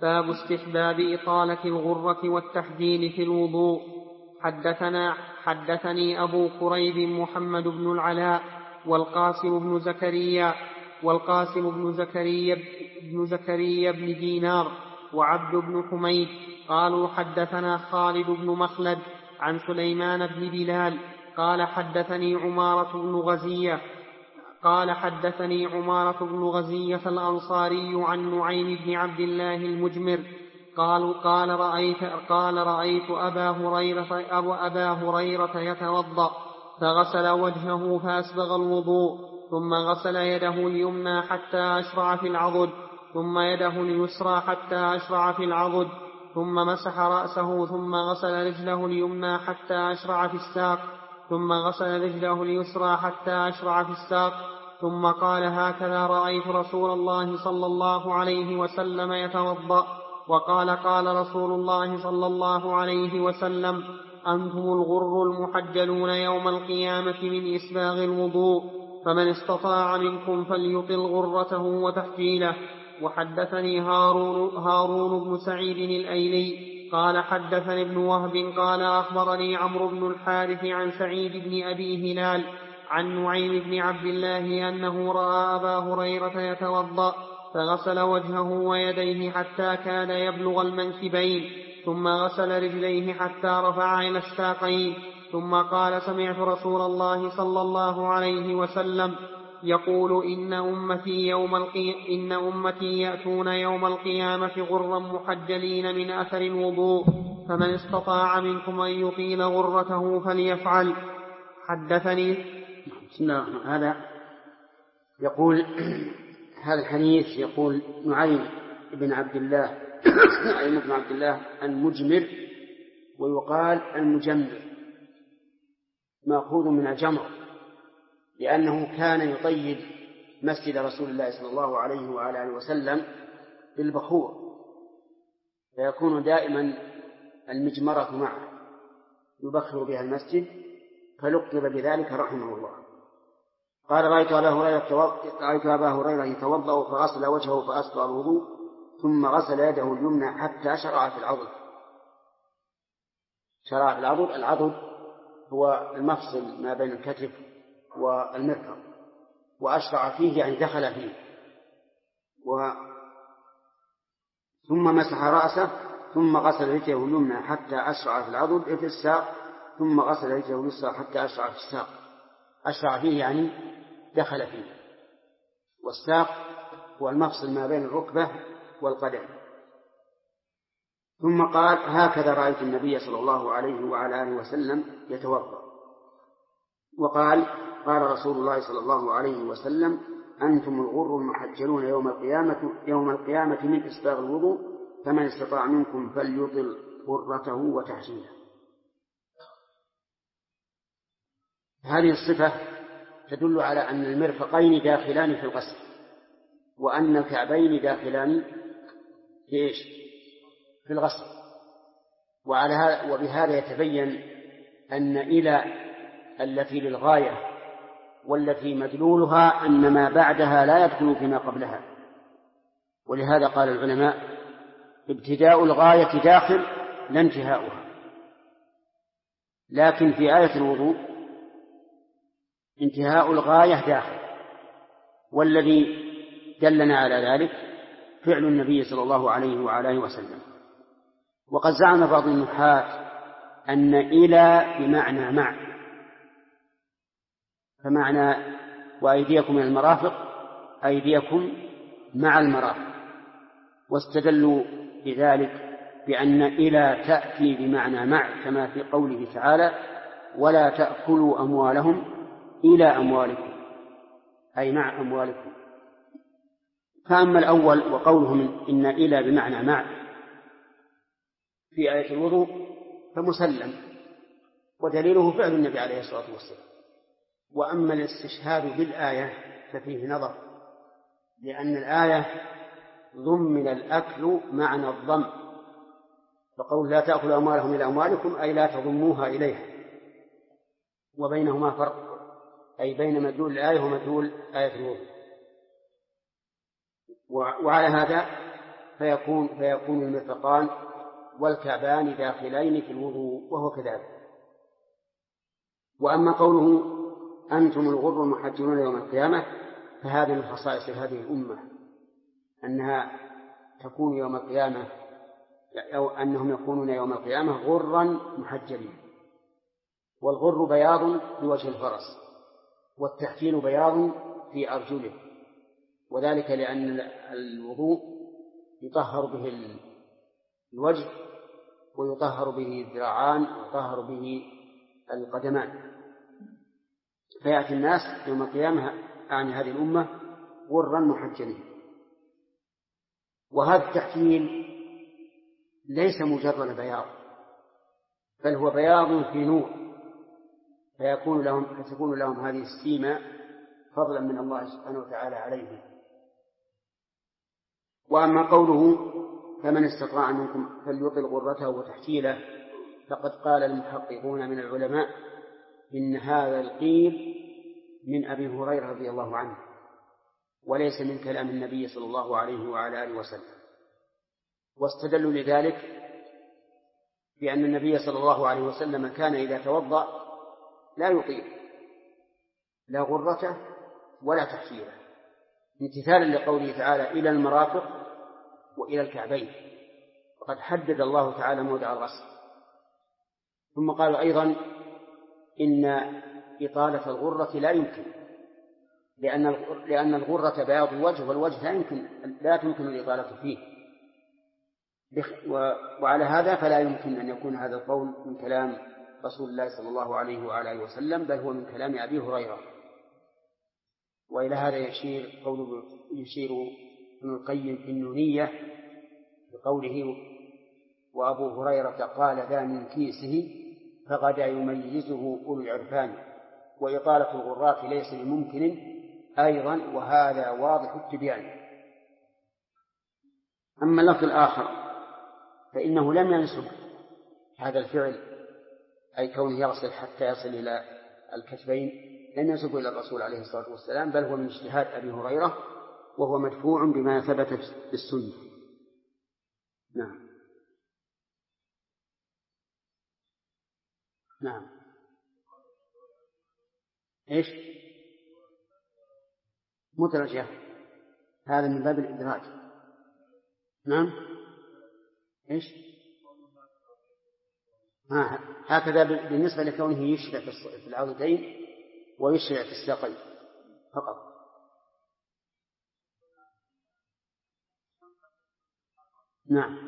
باب استحباب إطالة الغرة والتحجيل في الوضوء. حدثني أبو كريب محمد بن العلاء والقاسم بن زكريا بن دينار وعبد بن حميد قالوا حدثنا خالد بن مخلد عن سليمان بن بلال قال حدثني عمارة بن غزية الأنصاري عن نعيم بن عبد الله المجمر قال رأيت أبا هريرة يتوضأ فغسل وجهه فأسبغ الوضوء ثم غسل يده اليمنى حتى أشرع في العضد ثم يده اليسرى حتى أشرع في العضد ثم مسح رأسه ثم غسل رجله اليمنى حتى أشرع في الساق ثم غسل رجله اليسرى حتى أشرع في الساق ثم قال هكذا رأيت رسول الله صلى الله عليه وسلم يتوضأ. وقال قال رسول الله صلى الله عليه وسلم أنتم الغر المحجلون يوم القيامة من إسباغ الوضوء فمن استطاع منكم فليطل غرته وتحجيله. وحدثني هارون بن سعيد الأيلي قال حدثني ابن وهب قال أخبرني عمرو بن الحارث عن سعيد بن أبي هلال عن نعيم بن عبد الله أنه رأى أبا هريرة يتوضأ فغسل وجهه ويديه حتى كاد يبلغ المنكبين ثم غسل رجليه حتى رفع إلى الساقين ثم قال سمعت رسول الله صلى الله عليه وسلم يقول إن أمتي يأتون يوم القيامة غرا محجلين من أثر الوضوء فمن استطاع منكم أن يطيل غرته فليفعل. حدثني بسم الله الرحمن الرحيم. هذا الحديث يقول نعيم بن عبد الله المجمر ويقال المجمر مأخوذ من الجمر لأنه كان يطيب مسجد رسول الله صلى الله عليه وعلى آله وسلم بالبخور فيكون دائما المجمرة معه يبخر بها المسجد فلقب بذلك رحمه الله. قال رأيت أبا هريرة يتوضأ فغسل وجهه فأسبغ الوضوء ثم غسل يده اليمنى حتى شرع في العضد. العضد هو المفصل ما بين الكتف والمرفق وأشرع فيه يعني دخل فيه ثم مسح رأسه ثم غسل رجله اليمنى حتى أشرع في العضد في الساق ثم غسل رجله اليسرى حتى أشرع في الساق. أشرع فيه يعني دخل فيه والساق هو المفصل ما بين الركبة والقدم. ثم قال هكذا رأيت النبي صلى الله عليه وعلى آله وسلم يتوضأ. وقال قال رسول الله صلى الله عليه وسلم أنتم الغر المحجلون يوم القيامة من إسباغ الوضوء فمن استطاع منكم فليطل غرته وتحجيله. هذه الصفة تدل على أن المرفقين داخلان في الغسل وأن الكعبين داخلان في الغسل. وبهذا يتبين أن إلى التي للغاية والتي مدلولها أن ما بعدها لا يدخل فيما قبلها. ولهذا قال العلماء ابتداء الغاية داخل لا انتهاؤها. لكن في آية الوضوء انتهاء الغاية داخل، والذي دلنا على ذلك فعل النبي صلى الله عليه وعلى آله وسلم. وقد زعم بعض النحاة أن إلى بمعنى مع، فمعنى وأيديكم من المرافق أيديكم مع المرافق، واستدلوا بذلك بأن إلى تأتي بمعنى مع كما في قوله تعالى ولا تأكلوا أموالهم إلى أموالكم أي مع أموالكم. فأما الأول وقولهم إن إلى بمعنى مع في آية الوضوء فمسلم ودليله فعل النبي عليه الصلاة والسلام. وأما الاستشهاد بالآية ففيه نظر، لأن الآية ضمن الأكل معنى الضم، فقول لا تأكلوا أموالهم إلى أموالكم أي لا تضموها إليها، وبينهما فرق أي بين مدلول الآية ومدلول آية الوضوء. وعلى هذا فيكون المرفقان والكعبان داخلين في الوضوء، وهو كذلك. وأما قوله أنتم الغر المحجلون يوم القيامة، فهذا من خصائص هذه الأمة، أنها تكون يوم القيامة، أو أنهم يكونون يوم القيامة غرا محجلين. والغر بياض في وجه الفرس، والتحجيل بياض في أرجله، وذلك لأن الوضوء يطهر به الوجه، ويطهر به الذراعان، ويطهر به القدمان. فيأتي الناس يوم القيامة عن هذه الأمة غرا محجلين. وهذا التحجيل ليس مجرد بياض، بل هو بياض في نور، فتكون لهم هذه السيمة فضلا من الله سبحانه وتعالى عليهم. وأما قوله فمن استطاع منكم فليطل غرته وتحجيله، فقد قال المحققون من العلماء إن هذا القيل من أبي هريرة رضي الله عنه، وليس من كلام النبي صلى الله عليه وعلى آله وسلم. واستدلوا لذلك بأن النبي صلى الله عليه وسلم كان إذا توضأ لا يطيل لا غرته ولا تحجيله، امتثالا لقوله تعالى إلى المرافق وإلى الكعبين، وقد حدد الله تعالى موضع الغسل. ثم قالوا أيضا إن إطالة الغرة لا يمكن، لأن الغرة بياض الوجه، والوجه لا تمكن الإطالة فيه، وعلى هذا فلا يمكن أن يكون هذا القول من كلام رسول الله صلى الله عليه وعلى آله وسلم، بل هو من كلام أبي هريرة. وإلى هذا يشير ابن القيم في النونية بقوله وأبو هريرة قال ذا من كيسه فغدا يميزه أولو العرفان، وإطالة الغرات ليس بممكن أيضا، وهذا واضح التبيان. أما اللفظ الآخر فإنه لم ينسب هذا الفعل، أي كونه يغسل حتى يصل إلى الكتفين، لم ينسب إلى الرسول عليه الصلاة والسلام، بل هو من اجتهاد أبي هريرة، وهو مدفوع بما ثبت بالسنة. نعم. نعم. إيش؟ مدرجة، هذا من باب الإدراج. نعم. إيش؟ هكذا بالنسبة لكونه يشرع في العضدين ويشرع في الساقين فقط. نعم،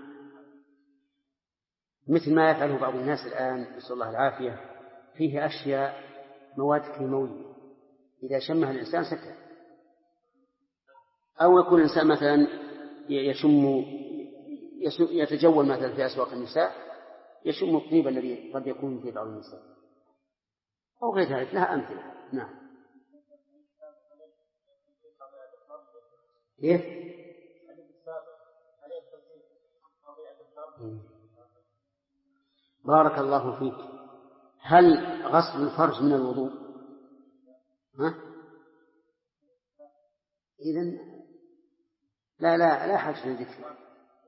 مثل ما يفعله بعض الناس الآن، نسأل الله العافية، فيه أشياء مواد كيماوية إذا شمها الإنسان سكت، أو يكون الإنسان مثلا يتجول مثلا في أسواق النساء يشم الطيب الذي قد يكون في بعض النساء أو غير ذلك، لها أمثلة. نعم. كيف؟ بارك الله فيك. هل غسل الفرج من الوضوء؟ إذن لا حاجة للذكر.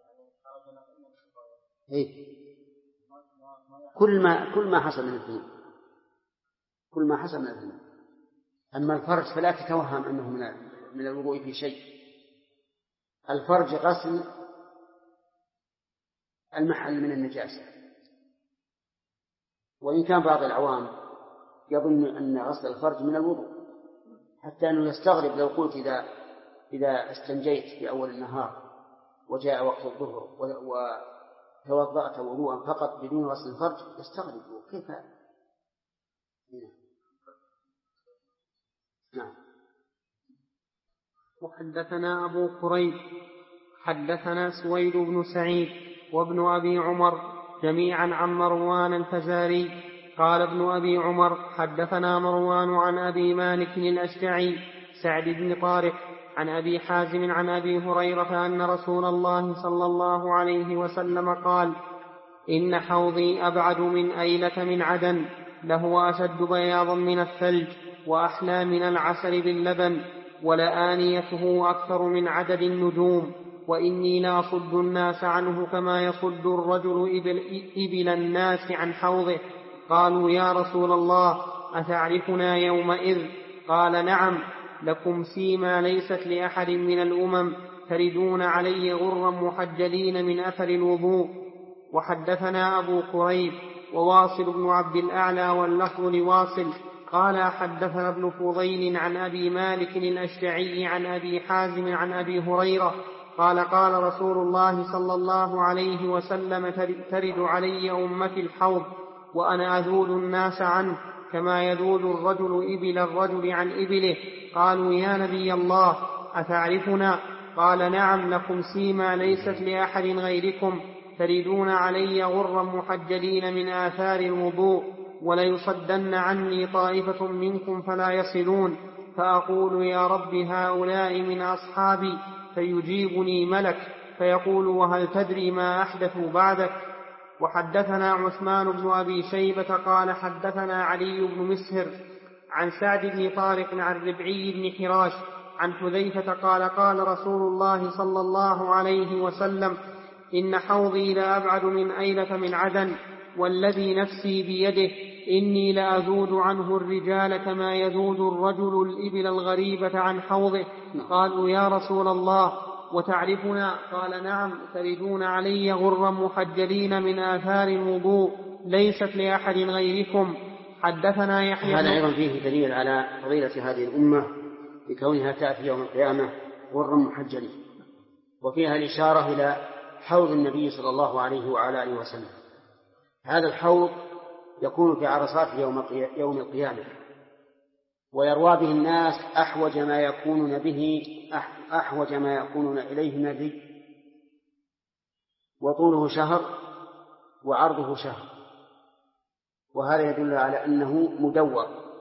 كل ما حصل من الذنوب، كل ما حصل من الذنوب. أما الفرج فلا تتوهم أنه من الوضوء في شيء. الفرج غسل المحل من النجاسة، وإن كان بعض العوام يظن أن غسل الفرج من الوضوء، حتى أنه يستغرب لو قلت إذا استنجيت في أول النهار وجاء وقت الظهر وتوضأت وضوءا فقط بدون غسل الفرج، يستغرب كيف. نعم. وحدثنا أبو كريب حدثنا سويد بن سعيد وابن أبي عمر جميعا عن مروان الفزاري قال ابن أبي عمر حدثنا مروان عن أبي مالك الأشجعي سعد بن طارق عن أبي حازم عن أبي هريرة أن رسول الله صلى الله عليه وسلم قال إن حوضي أبعد من أيلة من عدن، له أشد بياضا من الثلج وأحلى من العسل باللبن، ولآنيته أكثر من عدد النجوم. وإني لأصد الناس عنه كما يصد الرجل إبل الناس عن حوضه. قالوا يا رسول الله أتعرفنا يومئذ؟ قال نعم، لكم سيما ليست لأحد من الأمم، تردون علي غرا محجلين من أثر الوضوء. وحدثنا أبو كريب وواصل بن عبد الأعلى واللفظ لواصل قال حدثنا ابن فضيل عن أبي مالك الأشجعي عن أبي حازم عن أبي هريرة قال قال رسول الله صلى الله عليه وسلم ترد علي أمتي الحوض وأنا أذود الناس عنه كما يذود الرجل إبل الرجل عن إبله. قالوا يا نبي الله أتعرفنا؟ قال نعم، لكم سيما ليست لأحد غيركم، تردون علي غرا محجلين من آثار الوضوء، وليصدن عني طائفة منكم فلا يصلون، فأقول يا رب هؤلاء من أصحابي، فيجيبني ملك فيقول وهل تدري ما أحدثوا بعدك؟ وحدثنا عثمان بن أبي شيبة قال حدثنا علي بن مسهر عن سعد بن طارق عن ربعي بن حراش عن حذيفة قال قال رسول الله صلى الله عليه وسلم إن حوضي لأبعد من أيلة من عدن، والذي نفسي بيده إني لأذود عنه الرجال كما يذود الرجل الإبل الغريبة عن حوضه. قالوا يا رسول الله وتعرفنا؟ قال نعم، تردون علي غرا محجلين من آثار الوضوء ليست لأحد غيركم. حدثنا يحيى. هذا أيضا فيه دليل على فضيلة هذه الأمة بكونها تأتي يوم القيامة غرا محجلين، وفيها الإشارة إلى حوض النبي صلى الله عليه وعلى آله وسلم. هذا الحوض يكون في عرصات يوم القيامة، ويروى به الناس أحوج ما يكونون إليه من الري، وطوله شهر وعرضه شهر، وهذا يدل على أنه مدور،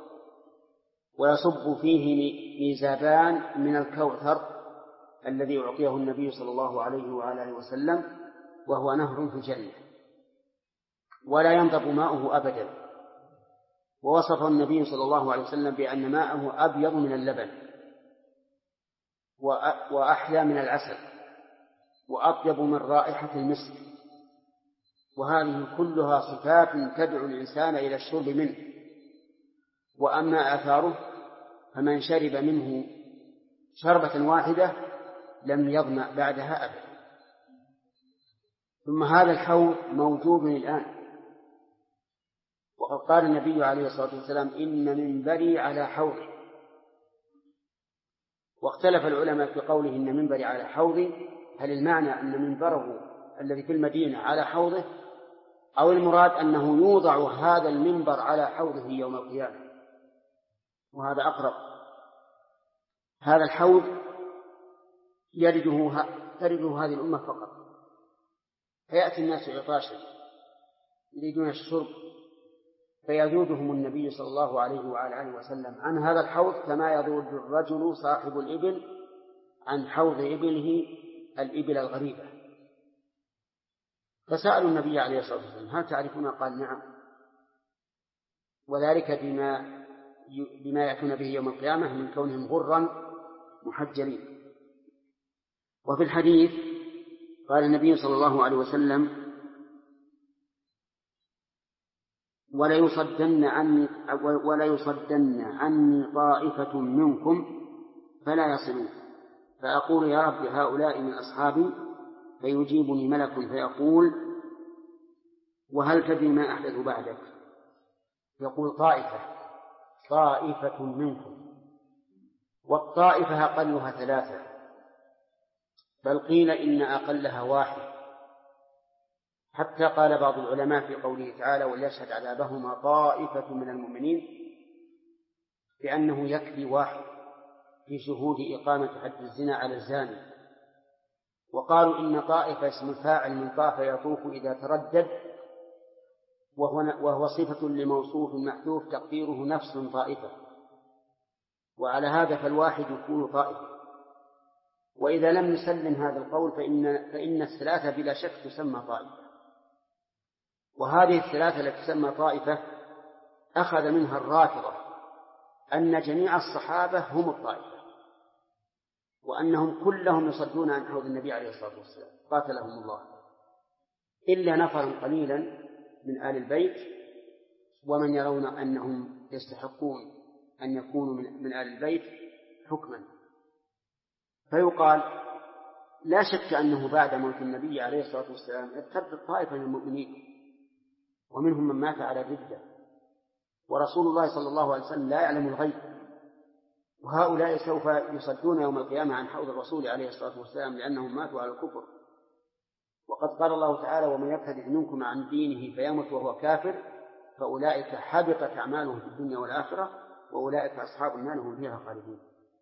ويصب فيه ميزابان من الكوثر الذي أعطيه النبي صلى الله عليه وعلى آله وسلم، وهو نهر في الجنة ولا ينضب ماؤه أبدا. ووصف النبي صلى الله عليه وسلم بأن ماءه أبيض من اللبن وأحلى من العسل وأطيب من رائحة المسك، وهذه كلها صفات تدعو الإنسان إلى الشرب منه. وأما آثاره فمن شرب منه شربة واحدة لم يظمأ بعدها أبدا. ثم هذا الحوض موجود الآن، وقد قال النبي عليه الصلاة والسلام إن منبري على حوضي. واختلف العلماء في قوله إن منبري على حوضي، هل المعنى أن منبره الذي في المدينة على حوضه، أو المراد أنه يوضع هذا المنبر على حوضه يوم القيامة، وهذا أقرب. هذا الحوض ترده هذه الأمة فقط، فيأتي الناس عطاشا يريدون الشرب، فيذودهم النبي صلى الله عليه وعلى آله وسلم عن هذا الحوض كما يذود الرجل صاحب الإبل عن حوض إبله الإبل الغريبة. فسألوا النبي عليه الصلاة والسلام هل تعرفون؟ قال نعم، وذلك بما يأتون به يوم القيامة من كونهم غرا محجلين. وفي الحديث قال النبي صلى الله عليه وسلم ولا يصدن عني طائفة منكم فلا يصلون، فأقول يا رب هؤلاء من أصحابي، فيجيبني ملك فيقول وهل تدري ما أحدث بعدك؟ يقول طائفة منكم، والطائفة أقلها 3، بل قيل إن أقلها 1، حتى قال بعض العلماء في قوله تعالى وليشهد عذابهما طائفة من المؤمنين بأنه يكفي 1 في شهود إقامة حد الزنا على الزاني. وقالوا إن طائفة اسم الفاعل من طاف يطوف إذا تردد، وهو صفة لموصوف محذوف تقديره نفس طائفة، وعلى هذا فالواحد يكون طائفة. وإذا لم نسلم هذا القول فإن الثلاثة بلا شك تسمى طائفة، وهذه الثلاثة التي تسمى طائفة أخذ منها الرافضة أن جميع الصحابة هم الطائفة، وأنهم كلهم يصدون عن حوض النبي عليه الصلاة والسلام قاتلهم الله، إلا نفرا قليلا من آل البيت ومن يرون أنهم يستحقون أن يكونوا من آل البيت حكما. فيقال لا شك أنه بعد موت النبي عليه الصلاة والسلام ارتدت طائفة من المؤمنين ومنهم من مات على الردة، ورسول الله صلى الله عليه وسلم لا يعلم الغيب، وهؤلاء سوف يصدون يوم القيامة عن حوض الرسول عليه الصلاة والسلام لأنهم ماتوا على الكفر. وقد قال الله تعالى: ومن يرتد منكم عن دينه فيمت وهو كافر فأولئك حبطت أعمالهم في الدنيا والآخرة وأولئك أصحاب النار هم فيها خالدون.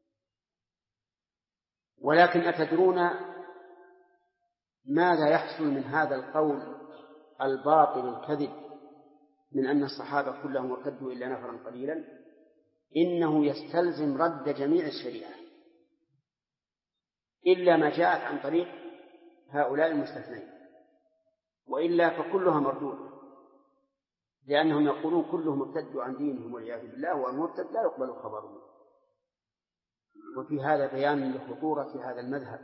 ولكن أتدرون ماذا يحصل من هذا القول الباطل الكذب من أن الصحابة كلهم ارتدوا إلا نفرا قليلا؟ إنه يستلزم رد جميع الشريعة إلا ما جاءت عن طريق هؤلاء المستثنين، وإلا فكلها مردودة، لأنهم يقولون كلهم ارتدوا عن دينهم والعياذ بالله، والمرتد لا يقبل خبره. وفي هذا بيان لخطورة هذا المذهب،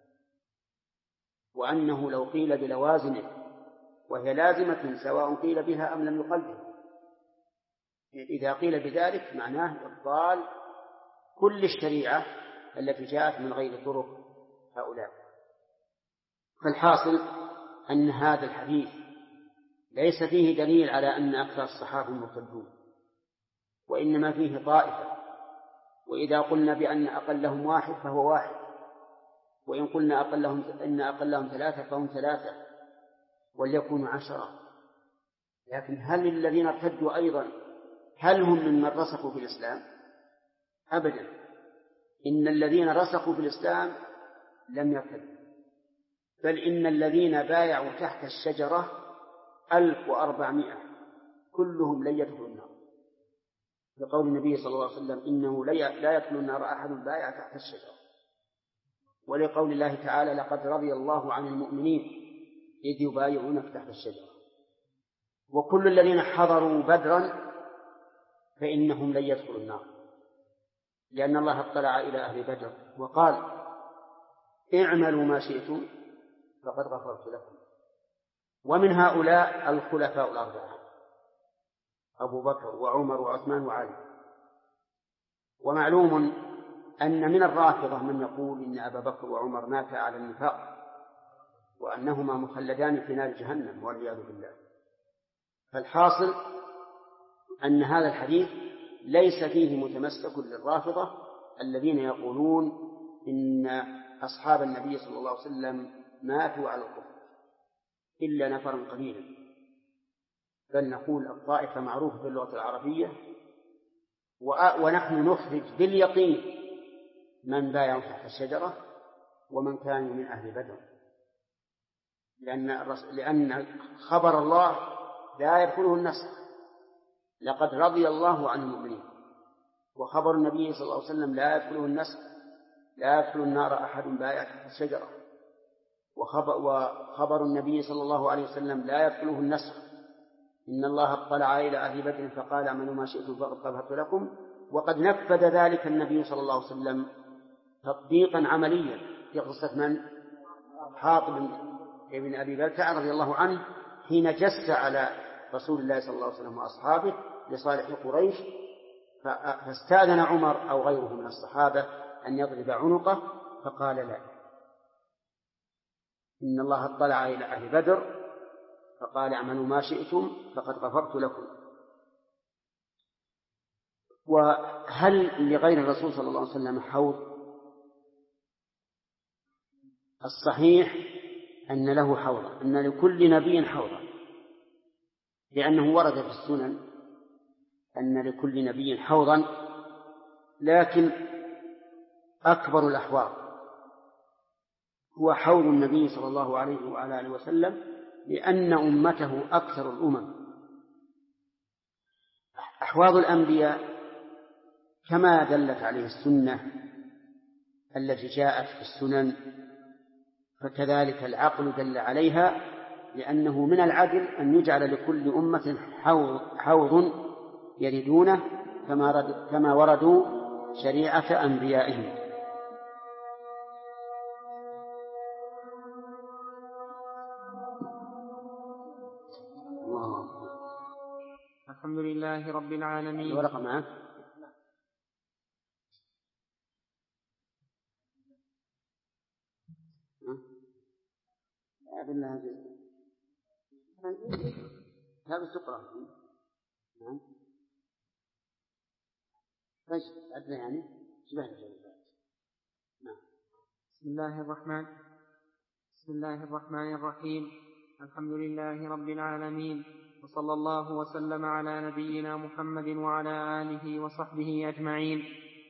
وأنه لو قيل بلوازمه وهي لازمة سواء قيل بها أم لم يقل بها، إذا قيل بذلك معناه إبطال كل الشريعة التي جاءت من غير طرق هؤلاء. فالحاصل أن هذا الحديث ليس فيه دليل على أن أكثر الصحابة مرتدون، وإنما فيه طائفة، وإذا قلنا بأن أقلهم واحد فهو واحد، وإن قلنا إن أقلهم ثلاثة فهم ثلاثة، وليكونوا 10. لكن هل الذين ارتدوا أيضا هل هم ممن رسخوا في الإسلام؟ أبدا، إن الذين رسخوا في الإسلام لم يرتدوا، بل إن الذين بايعوا تحت الشجرة 1400 كلهم لن يدخلوا النار، لقول النبي صلى الله عليه وسلم: إنه لا يدخل النار أحد بايع تحت الشجرة، ولقول الله تعالى: لقد رضي الله عن المؤمنين إذ يبايعونك تحت الشجرة. وكل الذين حضروا بدرا فإنهم لن يدخلوا النار، لأن الله اطلع إلى أهل بدر وقال: اعملوا ما شئتم فقد غفرت لكم. ومن هؤلاء الخلفاء الأربعة أبو بكر وعمر وعثمان وعلي. ومعلوم أن من الرافضة من يقول إن أبا بكر وعمر ماتا على النفاق وأنهما مخلدان في نار جهنم والعياذ بالله. فالحاصل أن هذا الحديث ليس فيه متمسك للرافضة الذين يقولون إن أصحاب النبي صلى الله عليه وسلم ماتوا على الكفر إلا نفرا قليلا، بل نقول الطائفة معروفة في اللغة العربية، ونحن نخرج باليقين من بايعوا تحت الشجرة ومن كانوا من أهل بدر، لأن خبر الله لا يدخله النسخ، لقد رضي الله عن المؤمنين، وخبر النبي صلى الله عليه وسلم لا يدخله النسخ، لا يدخل النار أحد بايع تحت الشجرة، وخبر النبي صلى الله عليه وسلم لا يدخله النسخ، إن الله اطلع إلى أهل بدر فقال: اعملوا ما شئتم فقد غفرت لكم. وقد نفذ ذلك النبي صلى الله عليه وسلم تطبيقا عمليا في قصة من؟ حاطب بن أبي بلتع رضي الله عنه، حين جس على رسول الله صلى الله عليه وسلم وأصحابه لصالح قريش، فاستأذن عمر أو غيره من الصحابة أن يضرب عنقه، فقال: لا، إن الله اطلع إلى أهل بدر فقال: اعملوا ما شئتم فقد غفرت لكم. وهل لغير الرسول صلى الله عليه وسلم حوض؟ الصحيح أن له حوضا، أن لكل نبي حوضا، لأنه ورد في السنن أن لكل نبي حوضا، لكن أكبر الأحواض هو حوض النبي صلى الله عليه وعلى آله وسلم، لأن أمته أكثر الأمم. أحواض الأنبياء كما دلت عليه السنة التي جاءت في السنن، فكذلك العقل دل عليها، لأنه من العدل أن يجعل لكل أمة حوض يردونه كما وردوا شريعة أنبيائهم. الحمد لله رب العالمين. الورقة معك؟ هذا تقرأ. نعم. أدري يعني شبه الجواب. نعم. بسم الله الرحمن الرحيم. الحمد لله رب العالمين، وصلى الله وسلم على نبينا محمد وعلى آله وصحبه أجمعين.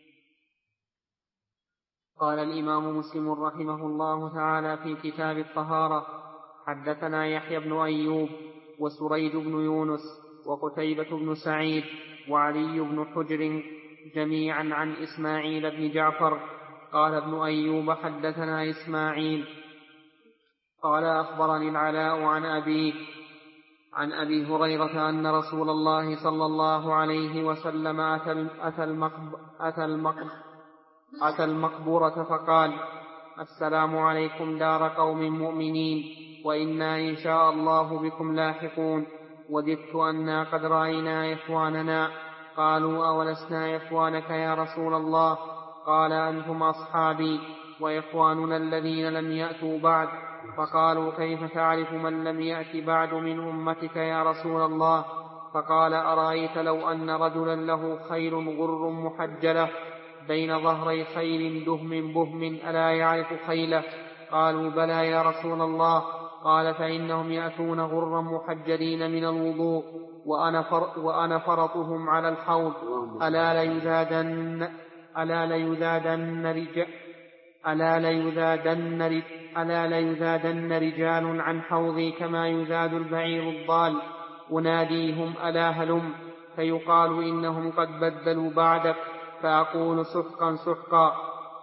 قال الإمام مسلم رحمه الله تعالى في كتاب الطهارة: حدثنا يحيى بن أيوب وسريج بن يونس وقتيبة بن سعيد وعلي بن حجر جميعا عن إسماعيل بن جعفر. قال ابن أيوب: حدثنا إسماعيل قال أخبرني العلاء عن أبي هريرة أن رسول الله صلى الله عليه وسلم أتى المقبرة فقال: السلام عليكم دار قوم مؤمنين، وإنا إن شاء الله بكم لاحقون. وددت أنا قد رأينا إخواننا. قالوا: أولسنا إخوانك يا رسول الله؟ قال: أنتم أصحابي وإخواننا الذين لم يأتوا بعد. فقالوا: كيف تعرف من لم يأت بعد من أمتك يا رسول الله؟ فقال: أرأيت لو أن رجلا له خيل غر محجلة بين ظهري خيل دهم بهم ألا يعرف خيله؟ قالوا: بلى يا رسول الله. قال: فإنهم يأتون غرا محجلين من الوضوء وأنا فرطهم على الحوض. ألا ليذادن رجال عن حوضي كما يذاد البعير الضال. أناديهم: ألا هلم؟ فيقال: إنهم قد بدلوا بعدك. فأقول: سحقا سحقا.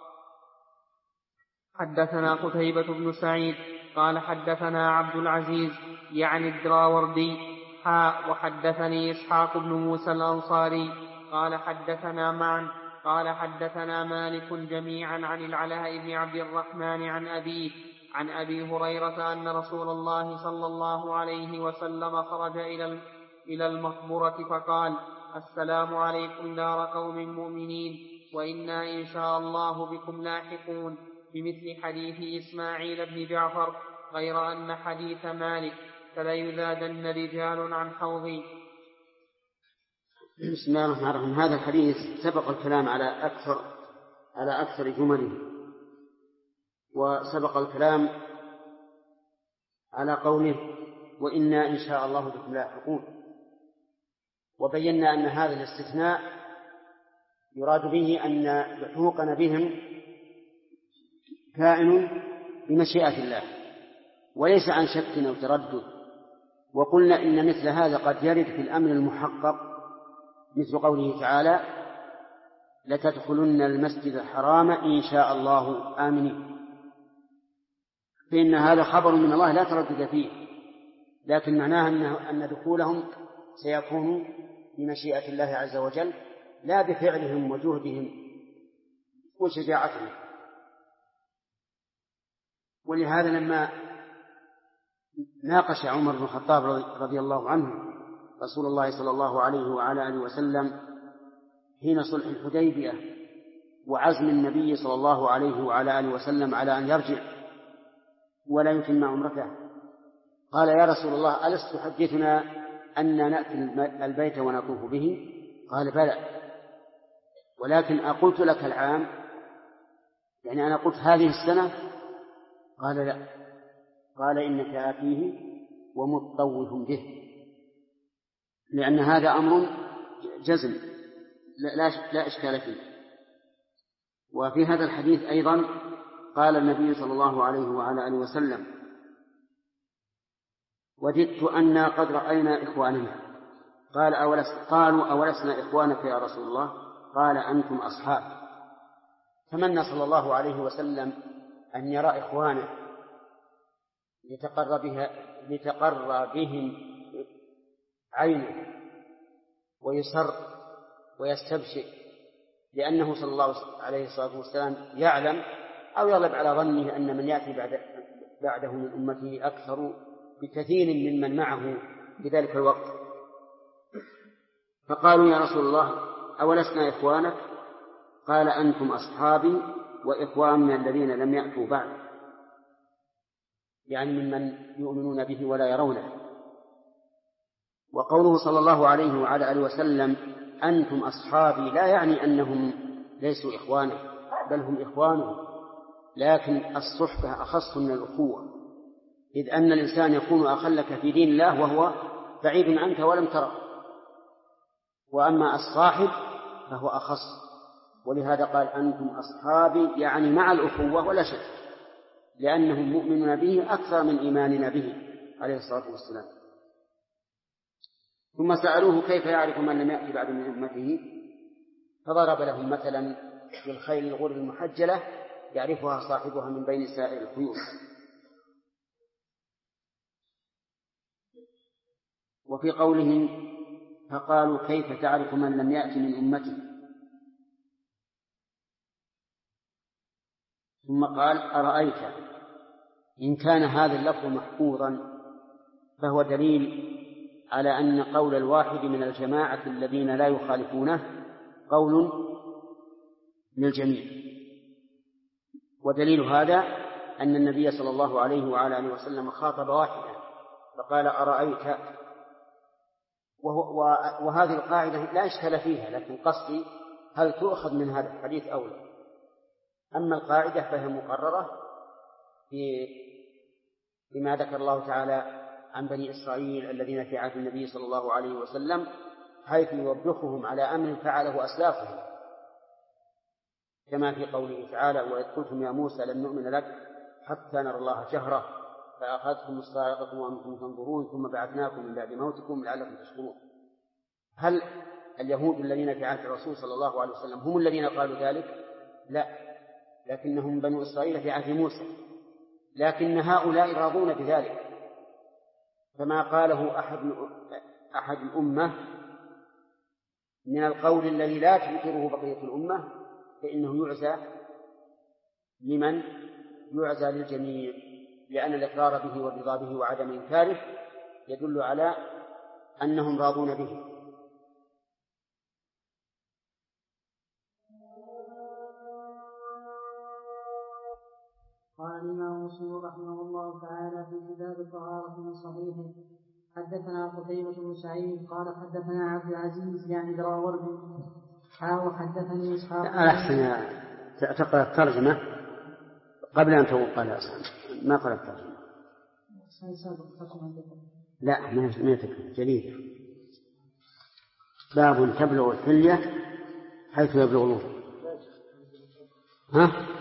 حدثنا قتيبة بن سعيد قال حدثنا عبد العزيز يعني الدراوردي وحدثني إسحاق بن موسى الأنصاري قال حدثنا مالك جميعا عن العلاء بن عبد الرحمن عن أبي هريرة أن رسول الله صلى الله عليه وسلم خرج إلى المقبرة فقال: السلام عليكم دار قوم مؤمنين، وإنا إن شاء الله بكم لاحقون، بمثل حديث إسماعيل بن جعفر، غير أن حديث مالك: فليذادن رجال عن حوضي. بسم الله الرحمن الرحيم. هذا الحديث سبق الكلام على أكثر جمله، وسبق الكلام على قوله: وإنا إن شاء الله بكم لاحقون، وبينا أن هذا الاستثناء يراد به أن لحوقنا بهم كائن بمشيئة الله وليس عن شك أو تردد. وقلنا إن مثل هذا قد يرد في الأمر المحقق، مثل قوله تعالى: لتدخلن المسجد الحرام إن شاء الله آمنين، فإن هذا خبر من الله لا تردد فيه، لكن معناه أن دخولهم سيكون بمشيئة الله عز وجل لا بفعلهم وجهدهم وشجاعتهم. ولهذا لما ناقش عمر بن الخطاب رضي الله عنه رسول الله صلى الله عليه وعلى آله وسلم حين صلح الحديبية وعزم النبي صلى الله عليه وعلى آله وسلم على أن يرجع ولا يتم عمرته، قال: يا رسول الله، ألست تحدثنا أن نأتي البيت ونطوف به؟ قال: بلى، ولكن أقلت لك العام، يعني أنا قلت هذه السنة؟ قال: لا. قال: إنك آتيه ومطوف به، لأن هذا أمر جزم لا إشكال فيه. وفي هذا الحديث أيضا قال النبي صلى الله عليه وعلى آله وسلم: وددت أنا قد رأينا إخواننا. قالوا: أولسنا إخوانك يا رسول الله؟ قال: أنتم أصحاب. تمنى صلى الله عليه وسلم أن يرى إخوانه لتقر بهم عينه ويسر ويستبشر، لأنه صلى الله عليه وسلم يعلم أو يغلب على ظنه أن من يأتي بعده من أمته أكثر بكثير ممن معه في ذلك الوقت. فقالوا يا رسول الله أولسنا إخوانك؟ قال أنتم أصحابي وإخواننا الذين لم يأتوا بعد، يعني ممن يؤمنون به ولا يرونه. وقوله صلى الله عليه وعلى آله وسلم أنتم أصحابي لا يعني أنهم ليسوا إخوانه، بل هم إخوانه، لكن الصحبة أخص من الأخوة، إذ أن الإنسان يكون أخلك في دين الله وهو بعيد عنك ولم تره، وأما الصاحب فهو أخص. ولهذا قال أنتم أصحابي، يعني مع الأخوة ولا شك، لأنهم مؤمنون به أكثر من إيماننا به عليه الصلاة والسلام. ثم سألوه كيف يعرف من لم يأتي بعد من أمته، فضرب لهم مثلا بالخيل الغر المحجلة يعرفها صاحبها من بين سائر الخيول. وفي قوله فقالوا كيف تعرف من لم يأتي من أمته، ثم قال أرأيت. إن كان هذا اللفظ محفوظا فهو دليل على أن قول الواحد من الجماعة الذين لا يخالفونه قول للجميع. ودليل هذا أن النبي صلى الله عليه وعلى آله وسلم خاطب واحدا فقال أرأيت، وهذه القاعدة لا إشكال فيها، لكن قصدي هل تؤخذ من هذا الحديث أو لا. أما القاعدة فهي مقررة بما ذكر الله تعالى عن بني إسرائيل الذين في عهد النبي صلى الله عليه وسلم، حيث يوبخهم على أمر فعله أسلافهم، كما في قوله تعالى وإذ قلتم يا موسى لن نؤمن لك حتى نرى الله جهرة فأخذتكم الصاعقة وأنتم تنظرون ثم بعثناكم من بعد موتكم لعلكم تشكرون. هل اليهود الذين في عهد الرسول صلى الله عليه وسلم هم الذين قالوا ذلك؟ لا، لكنهم بنو إسرائيل في عهد موسى، لكن هؤلاء راضون بذلك، فما قاله أحد الأمة من القول الذي لا تنكره بقية الأمة فإنه يعزى لمن؟ يعزى للجميع، لأن الإقرار به والرضا به وعدم إنكاره يدل على أنهم راضون به. قال الإمام مسلم رحمه الله تعالى في كتاب الطهارة من صحيحه حدثنا قتيبة بن سعيد قال حدثنا عبد العزيز يعني دراوردي وحدثني إسحاق. أحسن تقرأ الترجمة قبل أن تقول ما قرأ الترجمة. لا ما تكفي جديدة. باب تبلغ الحلية حيث يبلغ الوضوء. ها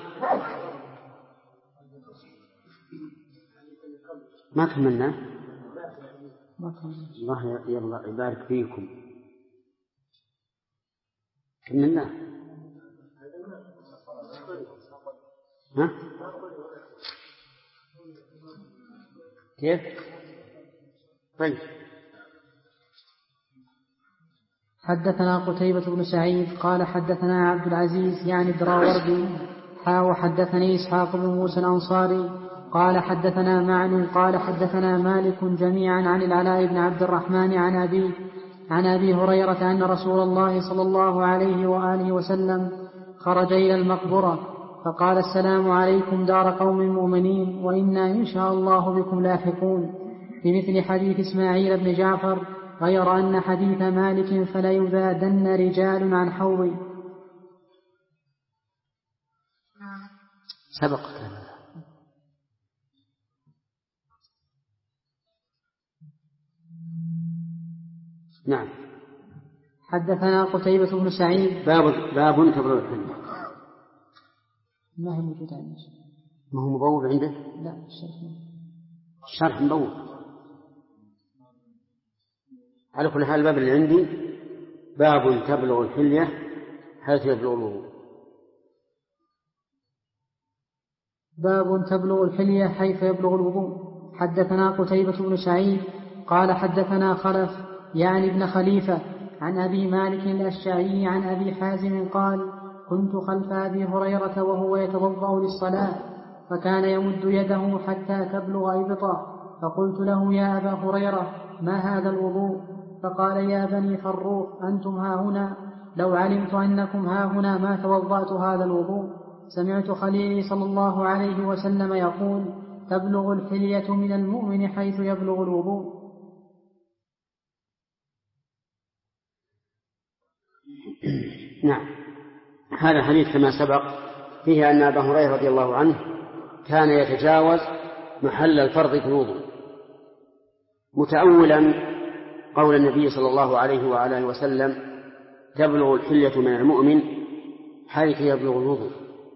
ما كملنا. الله يلا يبارك فيكم. كملنا. ها كيف؟ طيب. حدثنا قتيبة بن سعيد قال حدثنا عبد العزيز يعني الدراوردي وحدثني إسحاق بن موسى الأنصاري قال حدثنا معن قال حدثنا مالك جميعا عن العلاء بن عبد الرحمن عن أبي هريرة أن رسول الله صلى الله عليه وآله وسلم خرج إلى المقبرة فقال السلام عليكم دار قوم مؤمنين وإنا إن شاء الله بكم لاحقون بمثل حديث إسماعيل بن جعفر غير أن حديث مالك فلا يذادن رجال عن حوضي. سبق. نعم. حدثنا قتيبة بن سعيد. باب تبلغ الحلية. ما هي موجودة عندك؟ ما هو مبوب عنده؟ لا الشرح مبوب. على كل حال الباب اللي عندي باب تبلغ الحلية حيث يبلغ الوضوء. باب تبلغ الحلية حيث يبلغ الوضوء. حدثنا قتيبة بن سعيد قال حدثنا خلف يعني ابن خليفة عن أبي مالك الأشعري عن أبي حازم قال كنت خلف أبي هريرة وهو يتوضأ للصلاة فكان يمد يده حتى تبلغ إبطه فقلت له يا أبا هريرة ما هذا الوضوء؟ فقال يا بني فروخ أنتم هاهنا، لو علمت أنكم هاهنا ما توضأت هذا الوضوء. سمعت خليلي صلى الله عليه وسلم يقول تبلغ الحلية من المؤمن حيث يبلغ الوضوء. نعم، هذا الحديث كما سبق فيه أن أبا هريرة رضي الله عنه كان يتجاوز محل الفرض في الوضوء، متأولا قول النبي صلى الله عليه وآله وسلم تبلغ الحلية من المؤمن حيث يبلغ الوضوء،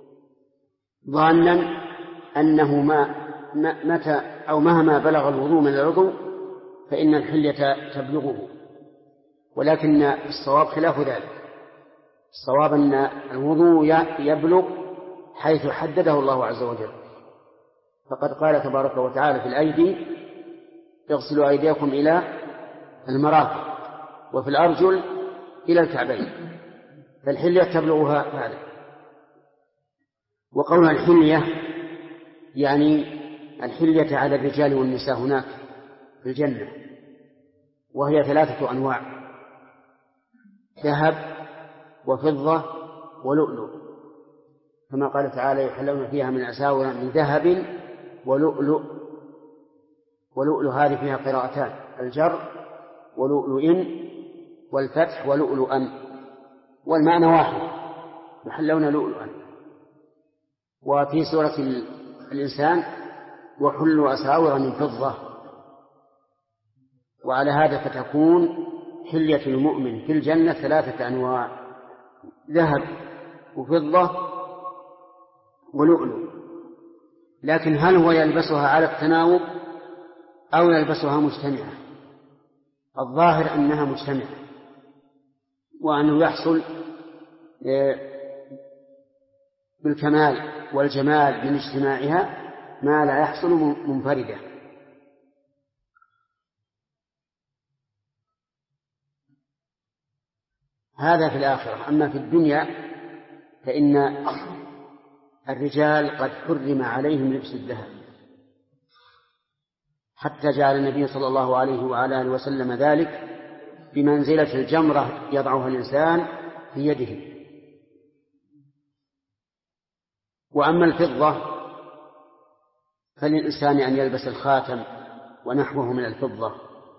ظانا أنه متى أو مهما بلغ الوضوء من العضو فإن الحلية تبلغه، ولكن الصواب خلاف ذلك. الصواب أن الوضوء يبلغ حيث حدده الله عز وجل، فقد قال تبارك وتعالى في الأيدي اغسلوا أيديكم إلى المرافق، وفي الأرجل إلى الكعبين، فالحلية تبلغها هذا. وقولها الحلية يعني الحلية على الرجال والنساء هناك في الجنة، وهي 3 أنواع: ذهب وفضة ولؤلؤ، كما قال تعالى يحلون فيها من أساور من ذهب ولؤلؤ. ولؤلؤ هذه فيها قراءتان: الجر ولؤلؤ والفتح ولؤلؤا، والمعنى واحد، يحلون لؤلؤا. وفي سورة الإنسان وحلوا أساور من فضة. وعلى هذا فتكون حلية المؤمن في الجنة 3 أنواع: ذهب وفضة ولؤلؤ. لكن هل هو يلبسها على التناوب أو يلبسها مجتمعة؟ الظاهر أنها مجتمعة، وأنه يحصل بالكمال والجمال من اجتماعها ما لا يحصل منفردة. هذا في الآخرة. أما في الدنيا فإن الرجال قد حرم عليهم لبس الذهب، حتى جعل النبي صلى الله عليه وآله وسلم ذلك بمنزلة الجمرة يضعها الإنسان في يده. وأما الفضة فللإنسان أن يلبس الخاتم ونحوه من الفضة.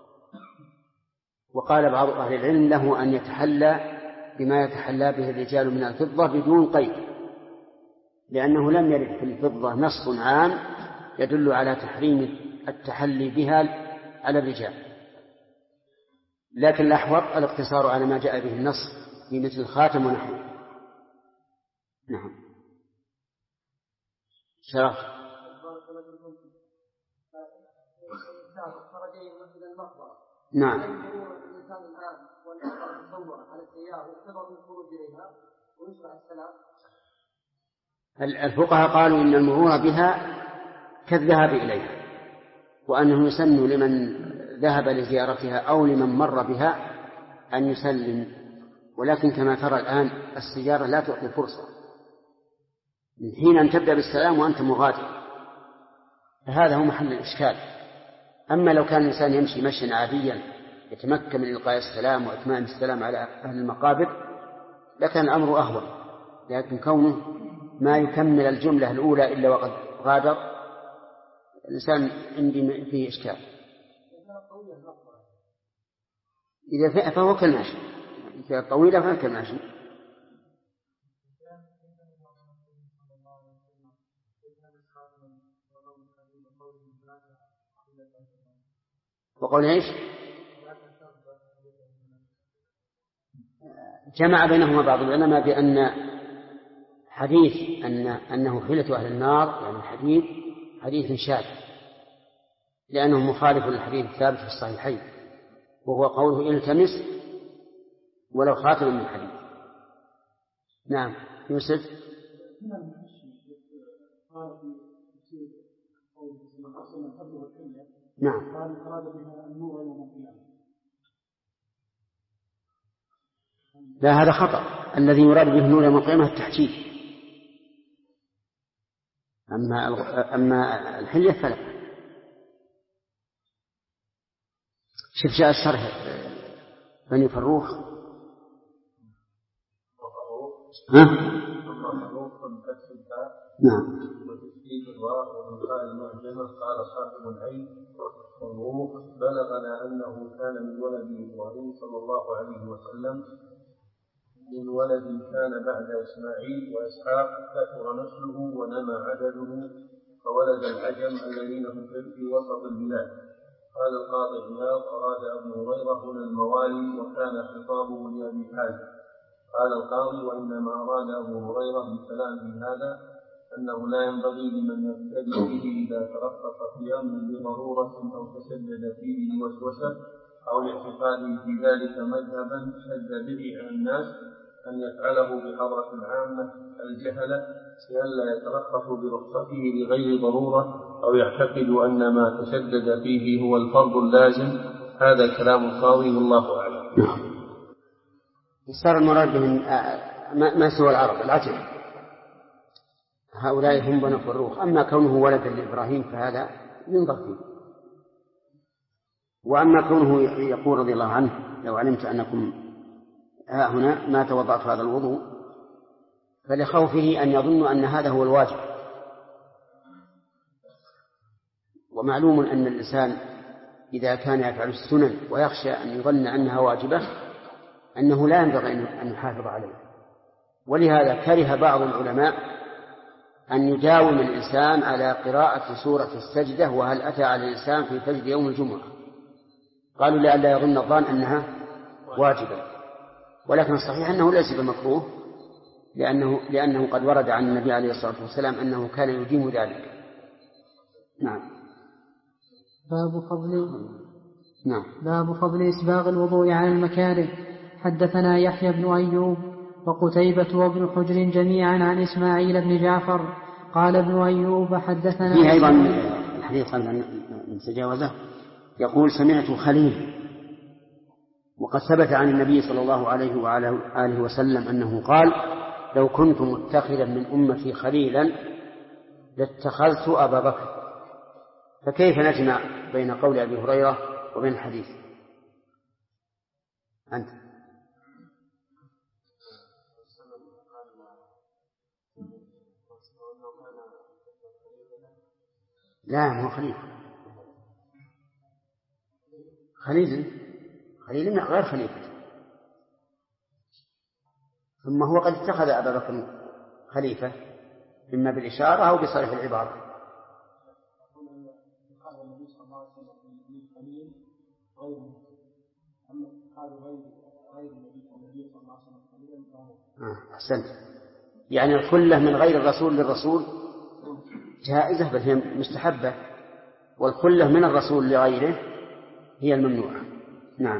وقال بعض أهل العلم له أن يتحلى بما يتحلى به الرجال من الفضة بدون قيد، لأنه لم يرد في الفضة نص عام يدل على تحريم التحلي بها على الرجال، لكن الأحوط الاقتصار على ما جاء به النص في مثل الخاتم ونحوه. نعم. شرف. نعم. الفقهاء قالوا إن المرور بها كالذهاب إليها، وأنه يسن لمن ذهب لزيارتها أو لمن مر بها أن يسلم. ولكن كما ترى الآن السيارة لا تعطي فرصة من حين أن تبدأ بالسلام وأنت مغادر، فهذا هو محل الإشكال. أما لو كان الإنسان يمشي مشيا عاديا يتمكن من إلقاء السلام وإتمام السلام على أهل المقابر لكان الأمر أهون، لكن كونه ما يكمل الجملة الأولى إلا وقد غادر الإنسان عندي فيه إشكال. إذا فهو كالماشي، إذا طويلة فهو كالماشي. وقول إيش؟ جمع بينهما بعض العلماء بأن حديث أنه حلة أهل النار يعني حديث شاذ، لأنه مخالف للحديث الثابت في الصحيحين، وهو قوله التمس ولو خاتم من حديد. نعم. يوسف. نعم. لا، هذا خطأ. الذي يراد به النور يوم القيامة التحجيب، أما الحلية فلا. شوف جاء الشرح بني فروخ. نعم. وتشديد الراء والراء المعجمة. قال صاحب العين والروح: بلغنا أنه كان من ولد إبراهيم صلى الله عليه وسلم من ولد كان بعد إسماعيل وإسحاق كثر نسله ونمى عدده فولد العجم الذين هم في وسط البلاد. قال القاضي عياض: أراد أبو هريرة هنا الموالي وكان خطابه لأبي حازم. قال القاضي: وإنما أراد أبو هريرة بكلامه هذا أنه لا ينبغي لمن يبتدئ به إذا ترخص في أمر بضرورة أو تشدد فيه لوسوسة أو لاعتقاده في ذلك مذهبا شد به على الناس أن يفعله بحضرة العامة الجهلة لئلا يترخص برخصته لغير ضرورة أو يعتقد أن ما تشدد فيه هو الفرض اللازم. هذا كلام القاضي والله أعلم. صار المراد بهم ما سوى العرب العجم، هؤلاء هم بنو فروخ. أما كونه ولدا لإبراهيم فهذا ينظر فيه. وأما كونه يقول رضي الله عنه: لو علمت أنكم هنا ما توضأت هذا الوضوء، فلخوفه أن يظن أن هذا هو الواجب. ومعلوم أن الإنسان إذا كان يفعل السنن ويخشى أن يظن أنها واجبة أنه لا ينبغي أن يحافظ عليه. ولهذا كره بعض العلماء أن يداوم الإنسان على قراءة سورة السجدة وهل أتى على الإنسان في فجر يوم الجمعة، قالوا لئلا يظن الظان أنها واجبة. ولكن الصحيح أنه ليس بمكروه، لأنه قد ورد عن النبي عليه الصلاة والسلام أنه كان يديم ذلك. نعم. باب فضل إسباغ الوضوء على المكاره. حدثنا يحيى بن أيوب وقتيبة وابن حجر جميعا عن إسماعيل بن جعفر قال ابن أيوب حدثنا فيه أيضا الحديث قبل أن تجاوزه يقول: سمعت خليل. وقد ثبت عن النبي صلى الله عليه وعلى آله وسلم أنه قال: لو كنت متخذا من أمتي خليلا لاتخذت أبا بكر. فكيف نجمع بين قول أبي هريرة وبين الحديث؟ أنت لا، هو خليل غير خليفة. ثم هو قد اتخذ أبا بكر خليفة إما بالإشارة أو بصريح العبارة. أحسنت. يعني الخلة من غير الرسول للرسول جائزة بل هي مستحبة، والخلة من الرسول لغيره هي الممنوعة. نعم.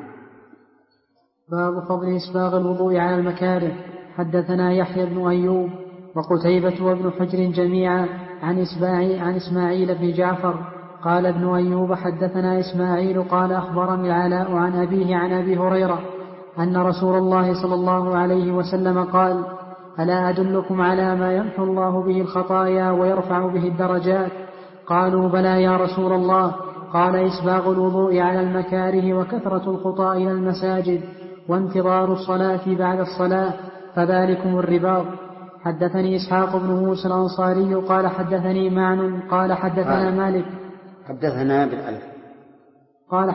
باب فضل إسباغ الوضوء على المكاره. حدثنا يحيى بن أيوب وقتيبة وابن حجر جميعا عن إسماعيل بن جعفر قال ابن أيوب حدثنا إسماعيل قال أخبرني العلاء عن أبيه عن أبي هريرة أن رسول الله صلى الله عليه وسلم قال: ألا أدلكم على ما يمحو الله به الخطايا ويرفع به الدرجات؟ قالوا: بلى يا رسول الله. قال: إسباغ الوضوء على المكاره وكثرة الخطى إلى المساجد وانتظار الصلاة بعد الصلاة، فذلكم الرباط. حدثني إسحاق بن موسى الأنصاري قال حدثني معن قال حدثنا مالك. حدثنا بالألف. قال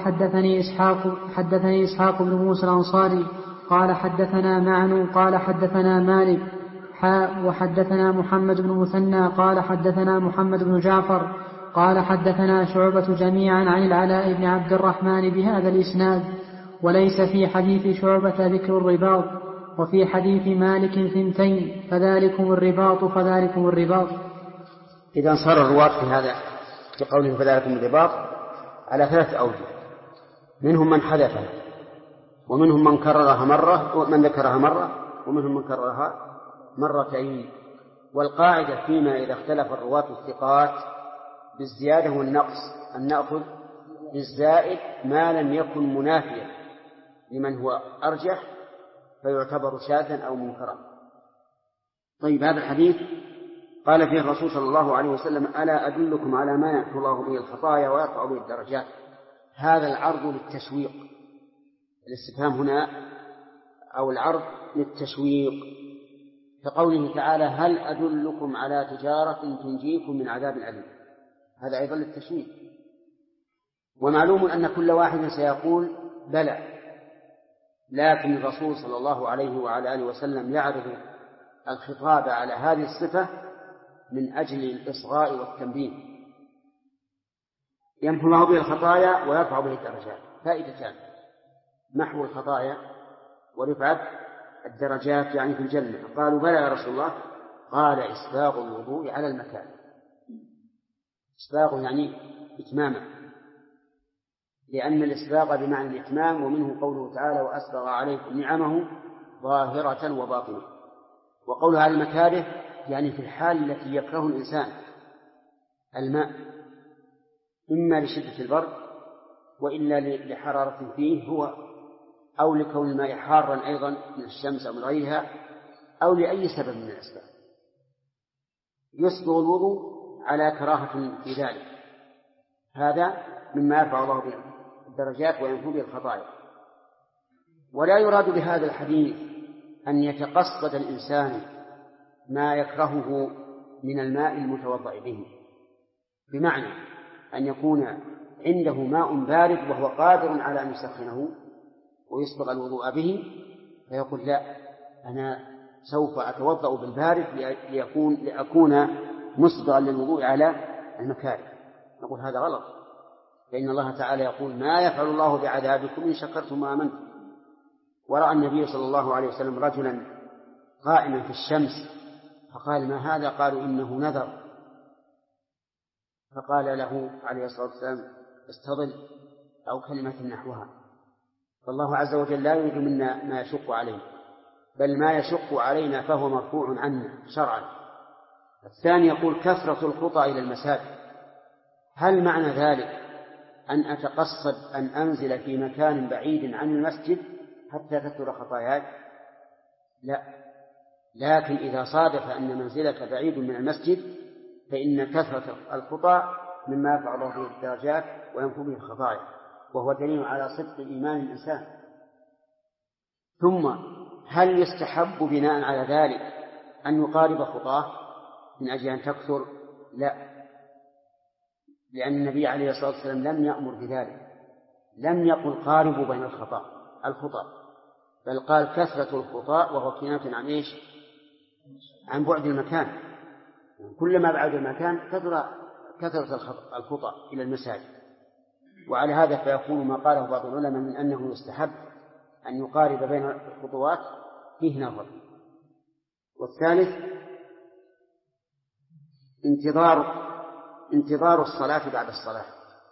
حدثني إسحاق بن موسى الأنصاري قال حدثنا معن قال حدثنا مالك وحدثنا محمد بن مثنى قال حدثنا محمد بن جعفر قال حدثنا شعبة جميعا عن العلاء بن عبد الرحمن بهذا الإسناد، وليس في حديث شعبة ذكر الرباط، وفي حديث مالك 2 فذلكم الرباط. إذا صار الرواة في هذا في قوله فذلكم الرباط على 3 أوجه: منهم من حذفها، ومنهم من كررها مرة ومن ذكرها مرة، ومنهم من كررها مرتين. والقاعدة فيما إذا اختلف الرواة الثقات بالزيادة والنقص أن نأخذ بالزائد ما لم يكن منافيا لمن هو أرجح فيعتبر شاذا أو منكرا. طيب، هذا الحديث قال فيه الرسول صلى الله عليه وسلم: ألا أدلكم على ما يمحو الله به الخطايا ويرفع به الدرجات. هذا العرض للتشويق، الاستفهام هنا أو العرض للتشويق، كقوله تعالى هل أدلكم على تجارة تنجيكم من عذاب أليم، هذا أيضا للتشويق. ومعلوم أن كل واحد سيقول بلى، لكن الرسول صلى الله عليه وعلى آله وسلم يعرض الخطاب على هذه الصفة من أجل الإصغاء والتنبيه، يمحو الله به الخطايا ويرفع به الدرجات. فائدتان: محو الخطايا ورفعة الدرجات يعني في الجنة. قالوا بلى يا رسول الله، قال إسباغ الوضوء على المكان. إسباغ يعني إتماما، لأن الإسباغ بمعنى الإتمام، ومنه قوله تعالى وأسبغ عليكم نعمه ظاهرة وباطنة. وقوله على المكاره يعني في الحال التي يكره الإنسان الماء، إما لشدة البرد وإلا لحرارة فيه هو، أو لكون الماء حارا أيضا من الشمس أو من غيرها، أو لأي سبب من الأسباب. يسبغ الوضوء على كراهة في ذلك، هذا مما يرفع الله به الدرجات وينفو به الخطايا. ولا يراد بهذا الحديث أن يتقصد الإنسان ما يكرهه من الماء المتوضأ به، بمعنى أن يكون عنده ماء بارد وهو قادر على أن يسخنه ويسبغ الوضوء به، فيقول لا، أنا سوف أتوضأ بالبارد لأكون مسبغا للوضوء على المكاره. نقول هذا غلط، فإن الله تعالى يقول ما يفعل الله بعذابكم إن شكرتم وآمنتم. ورأى النبي صلى الله عليه وسلم رجلا قائما في الشمس فقال ما هذا؟ قالوا إنه نذر، فقال له عليه الصلاة والسلام استظل أو كلمة نحوها. فالله عز وجل لا يريد منا ما يشق علينا، بل ما يشق علينا فهو مرفوع عنا شرعا. الثاني يقول كثرة الخطى إلى المساجد، هل معنى ذلك أن أتقصد أن أنزل في مكان بعيد عن المسجد حتى تكثر خطاياي؟ لا، لكن إذا صادف أن منزلك بعيد من المسجد فإن كثرة الخطى مما يرفع الله به الدرجات وينفو به الخطايا، وهو دليل على صدق إيمان الإنسان. ثم هل يستحب بناء على ذلك أن يقارب خطاه من أجل أن تكثر؟ لا، لأن النبي عليه الصلاة والسلام لم يأمر بذلك، لم يقل قاربوا بين الخطى، بل قال كثرة الخطى، وهو كناية عن إيش؟ عن بعد المكان. كلما بعد المكان كثرة الخطى إلى المساجد. وعلى هذا فيكون ما قاله بعض العلماء من أنه يستحب أن يقارب بين الخطوات فيه نظر. والثالث انتظار الصلاة بعد الصلاة،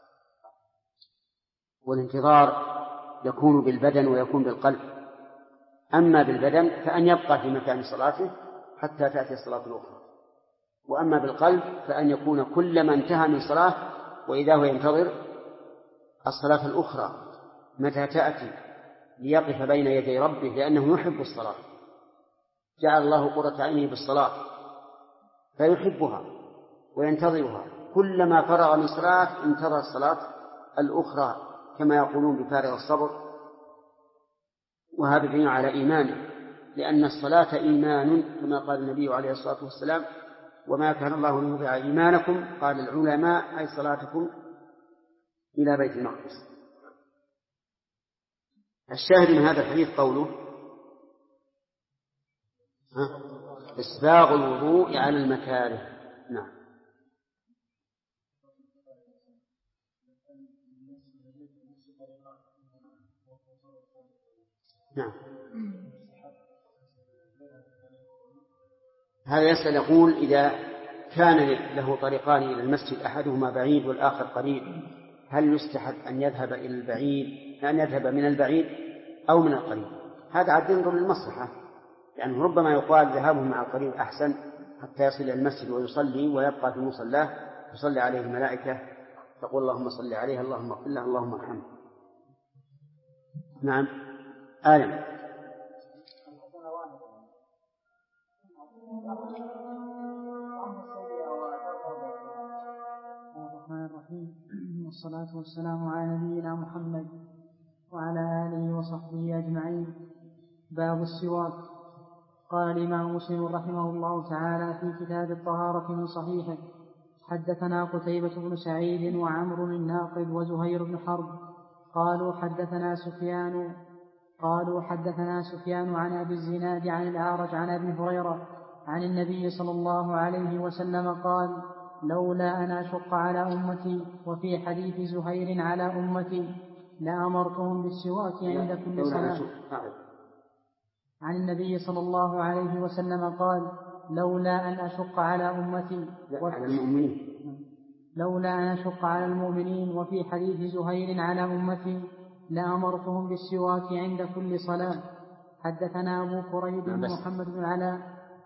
والانتظار يكون بالبدن ويكون بالقلب. أما بالبدن فأن يبقى في مكان صلاته حتى تأتي الصلاة الأخرى، وأما بالقلب فأن يكون كلما انتهى من صلاة وإذا هو ينتظر الصلاة الأخرى متى تأتي ليقف بين يدي ربه، لأنه يحب الصلاة، جعل الله قرة عينه بالصلاة فيحبها وينتظرها. كلما فرغ من صلاة انتظر الصلاة الأخرى كما يقولون بفارغ الصبر. وهذا دليل على إيمانه، لأن الصلاة إيمان كما قال النبي عليه الصلاة والسلام وما كان الله ليضيع إيمانكم. قال العلماء أي صلاتكم إلى بيت المقدس. الشاهد من هذا الحديث قوله إسباغ الوضوء على المكاره. نعم. نعم. هذا يسأل يقول إذا كان له طريقان إلى المسجد أحدهما بعيد والآخر قريب، هل يستحب أن يذهب إلى البعيد، أن يذهب من البعيد أو من القريب؟ هذا عاد ينظر للمصلحة، يعني ربما يقال ذهابه مع القريب أحسن حتى يصل إلى المسجد ويصلي ويبقى في مصلاه يصلي عليه الملائكة تقول اللهم صل عليه اللهم اغفر له اللهم ارحمه. نعم. آية. الرحمن الرحيم، والصلاة والسلام على نبينا محمد وعلى آله وصحبه أجمعين. باب السواك. قال الإمام مسلم رحمه الله تعالى في كتاب الطهارة من صحيحه: حدثنا قتيبة بن سعيد وعمرو الناقد وزهير بن حرب قالوا حدثنا سفيان عن أبي الزناد عن الأعرج عن أبي هريرة عن النبي صلى الله عليه وسلم قال: لولا أن أشق على أمتي. وفي حديث زهير على أمتي لأمرتهم بالسواك عند كل صلاة. عن النبي صلى الله عليه وسلم قال: لولا أن أشق على أمتي لولا أن أشق على المؤمنين. وفي حديث زهير على أمتي لأمرتهم بالسواك عند كل صلاة. حدثنا أبو كريب محمد بن علاء.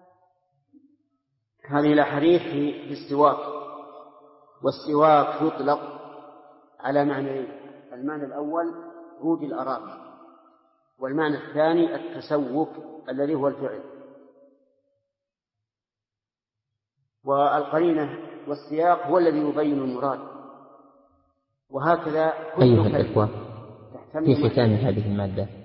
هذه الأحاديث في السواك، والسواك يطلق على معنيين: المعنى الأول عود الأراضي، والمعنى الثاني التسوك الذي هو الفعل. والقرينة والسياق هو الذي يبين المراد. وهكذا أيها الإخوة، في ختام هذه المادة